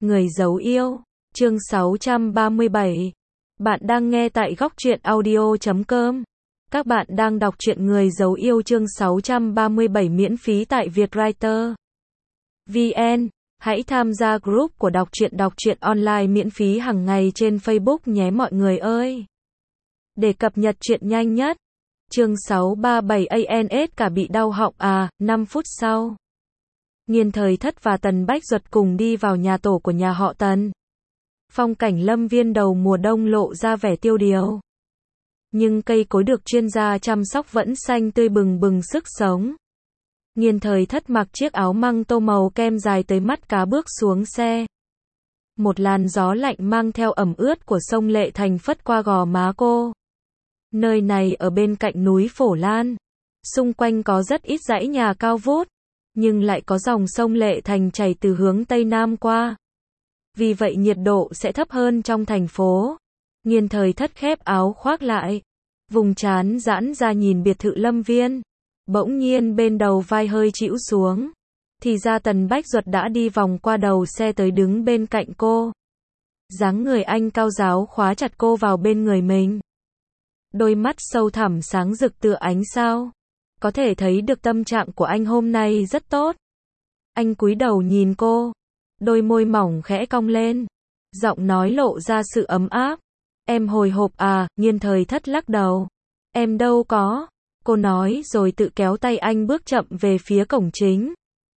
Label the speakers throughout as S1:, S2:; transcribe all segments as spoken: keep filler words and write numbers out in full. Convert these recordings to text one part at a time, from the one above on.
S1: Người giấu yêu, chương sáu trăm ba mươi bảy. Bạn đang nghe tại góc truyện audio chấm com. Các bạn đang đọc truyện Người giấu yêu chương sáu trăm ba mươi bảy miễn phí tại Vietwriter chấm vn. Hãy tham gia group của đọc truyện đọc truyện online miễn phí hàng ngày trên Facebook nhé mọi người ơi. Để cập nhật truyện nhanh nhất. Chương sáu trăm ba mươi bảy a en ét cả bị đau họng à, năm phút sau. Nghiên Thời Thất và Tần Bách Duật cùng đi vào nhà tổ của nhà họ Tần. Phong cảnh lâm viên đầu mùa đông lộ ra vẻ tiêu điều. Nhưng cây cối được chuyên gia chăm sóc vẫn xanh tươi bừng bừng sức sống. Nghiên Thời Thất mặc chiếc áo măng tô màu kem dài tới mắt cá bước xuống xe. Một làn gió lạnh mang theo ẩm ướt của sông Lệ Thành phất qua gò má cô. Nơi này ở bên cạnh núi Phổ Lan. Xung quanh có rất ít dãy nhà cao vút, nhưng lại có dòng sông Lệ Thành chảy từ hướng Tây Nam qua. Vì vậy nhiệt độ sẽ thấp hơn trong thành phố. Nghiên Thời Thất khép áo khoác lại, vùng trán giãn ra nhìn biệt thự lâm viên. Bỗng nhiên bên đầu vai hơi chĩu xuống. Thì ra Tần Bách Duật đã đi vòng qua đầu xe tới đứng bên cạnh cô. Dáng người anh cao ráo khóa chặt cô vào bên người mình. Đôi mắt sâu thẳm sáng rực tựa ánh sao. Có thể thấy được tâm trạng của anh hôm nay rất tốt. Anh cúi đầu nhìn cô. Đôi môi mỏng khẽ cong lên. Giọng nói lộ ra sự ấm áp. Em hồi hộp à, Nghiên Thời Thất lắc đầu. Em đâu có. Cô nói rồi tự kéo tay anh bước chậm về phía cổng chính.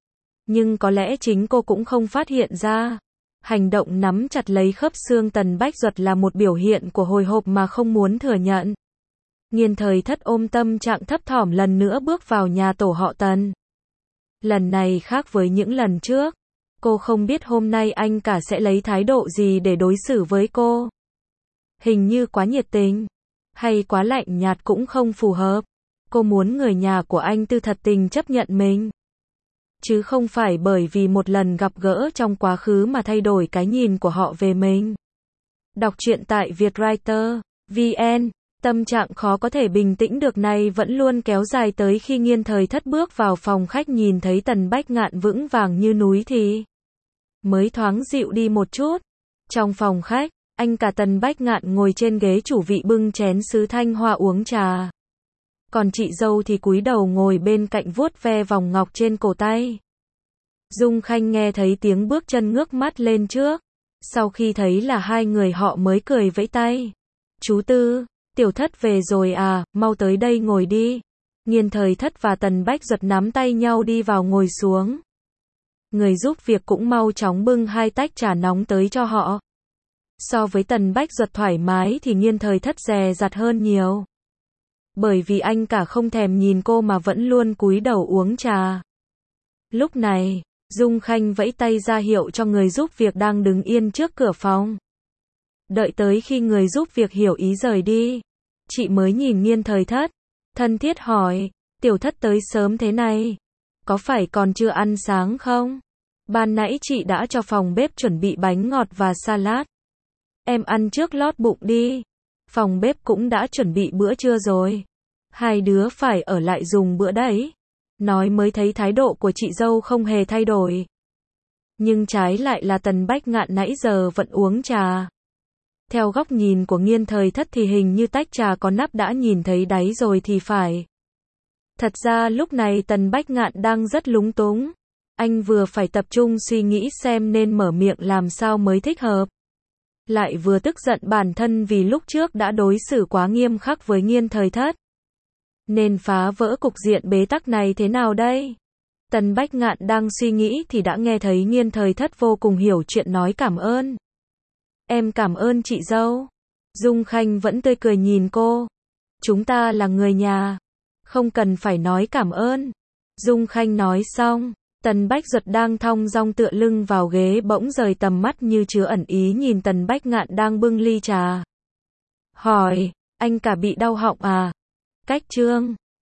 S1: Nhưng có lẽ chính cô cũng không phát hiện ra. Hành động nắm chặt lấy khớp xương Tần Bách Duật là một biểu hiện của hồi hộp mà không muốn thừa nhận. Nghiên Thời Thất ôm tâm trạng thấp thỏm lần nữa bước vào nhà tổ họ Tần. Lần này khác với những lần trước. Cô không biết hôm nay anh cả sẽ lấy thái độ gì để đối xử với cô. Hình như quá nhiệt tình, hay quá lạnh nhạt cũng không phù hợp. Cô muốn người nhà của anh tư thật tình chấp nhận mình. Chứ không phải bởi vì một lần gặp gỡ trong quá khứ mà thay đổi cái nhìn của họ về mình. Đọc truyện tại Vietwriter chấm vn. Tâm trạng khó có thể bình tĩnh được này vẫn luôn kéo dài tới khi Nghiên Thời Thất bước vào phòng khách nhìn thấy Tần Bách Ngạn vững vàng như núi thì mới thoáng dịu đi một chút. Trong phòng khách, anh cả Tần Bách Ngạn ngồi trên ghế chủ vị bưng chén sứ thanh hoa uống trà. Còn chị dâu thì cúi đầu ngồi bên cạnh vuốt ve vòng ngọc trên cổ tay. Dung Khanh nghe thấy tiếng bước chân ngước mắt lên trước. Sau khi thấy là hai người họ mới cười vẫy tay. Chú Tư, Tiểu Thất về rồi à, mau tới đây ngồi đi. Nghiên Thời Thất và Tần Bách Duật nắm tay nhau đi vào ngồi xuống. Người giúp việc cũng mau chóng bưng hai tách trà nóng tới cho họ. So với Tần Bách Duật thoải mái thì Nghiên Thời Thất dè dặt hơn nhiều. Bởi vì anh cả không thèm nhìn cô mà vẫn luôn cúi đầu uống trà. Lúc này, Dung Khanh vẫy tay ra hiệu cho người giúp việc đang đứng yên trước cửa phòng. Đợi tới khi người giúp việc hiểu ý rời đi, chị mới nhìn Nghiên Thời Thất, thân thiết hỏi, Tiểu Thất tới sớm thế này, có phải còn chưa ăn sáng không? Ban nãy chị đã cho phòng bếp chuẩn bị bánh ngọt và salad. Em ăn trước lót bụng đi. Phòng bếp cũng đã chuẩn bị bữa trưa rồi. Hai đứa phải ở lại dùng bữa đấy. Nói mới thấy thái độ của chị dâu không hề thay đổi. Nhưng trái lại là Tần Bách Ngạn nãy giờ vẫn uống trà. Theo góc nhìn của Nghiên Thời Thất thì hình như tách trà có nắp đã nhìn thấy đáy rồi thì phải. Thật ra lúc này Tần Bách Ngạn đang rất lúng túng. Anh vừa phải tập trung suy nghĩ xem nên mở miệng làm sao mới thích hợp. Lại vừa tức giận bản thân vì lúc trước đã đối xử quá nghiêm khắc với Nghiên Thời Thất. Nên phá vỡ cục diện bế tắc này thế nào đây? Tần Bách Ngạn đang suy nghĩ thì đã nghe thấy Nghiên Thời Thất vô cùng hiểu chuyện nói cảm ơn. Em cảm ơn chị dâu. Dung Khanh vẫn tươi cười nhìn cô. Chúng ta là người nhà. Không cần phải nói cảm ơn. Dung Khanh nói xong. Tần Bách Duật đang thong dong tựa lưng vào ghế bỗng rời tầm mắt như chứa ẩn ý nhìn Tần Bách Ngạn đang bưng ly trà. Hỏi, anh cả bị đau họng à? Cách chương